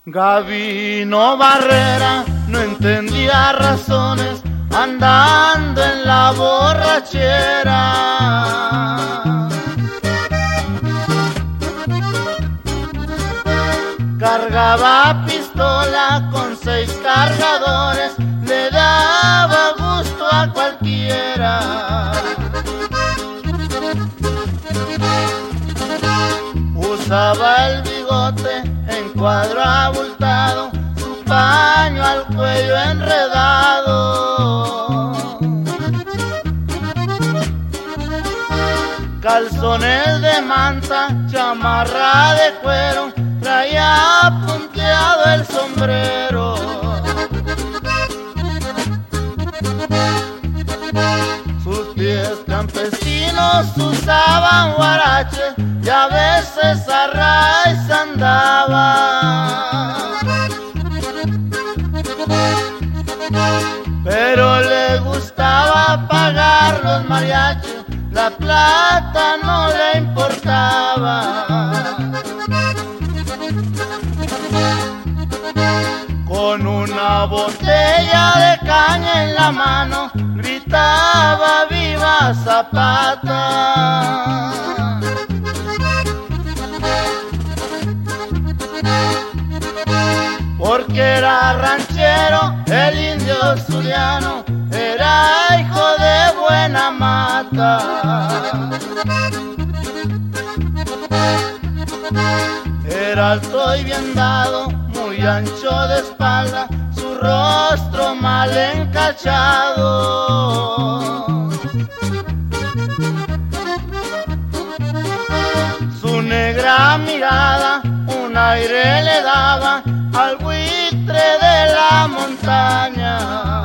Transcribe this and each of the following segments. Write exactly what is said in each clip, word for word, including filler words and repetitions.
Gabino Barrera no entendía razones, andando en la borrachera. Cargaba pistola con seis cargadores, le daba gusto a cualquiera. Usaba el bigote en cuadro abultado, su paño al cuello enredado. Calzones de manta, chamarra de cuero, traía punteado el sombrero. Sus pies campesinos usaban huarache y a veces a raíz andaba. Pero le gustaba pagar los mariachis, la plata no le importaba. Con una botella de caña en la mano, gritaba ¡viva Zapata! Porque era ranchero, el indio zuliano, era hijo de buena mata. Era alto y bien dado, muy ancho de espalda, su rostro mal encachado. Su negra mirada un aire le daba al buitre de la montaña.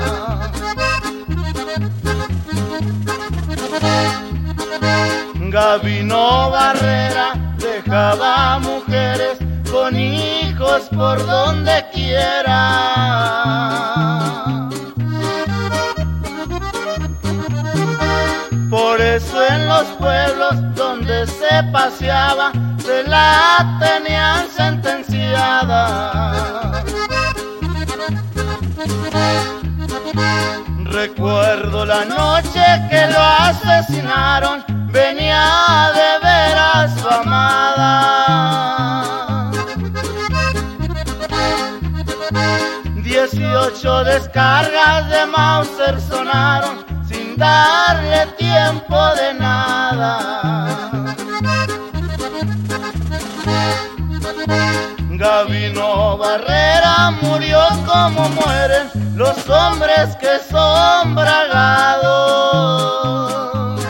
Gabino Barrera dejaba mujeres con hijos por donde quiera. Por eso en los pueblos donde se paseaba se la tenían sentenciada. Recuerdo la noche que lo asesinaron, venía de ver a su amada. Dieciocho descargas de Mauser sonaron sin darle tiempo de nada. Gabino Barrera murió como mueren los hombres que son bragados.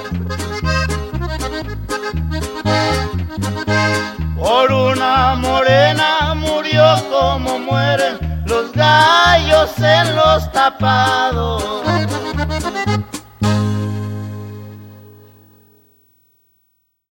Por una morena murió como mueren los gallos en los tapados.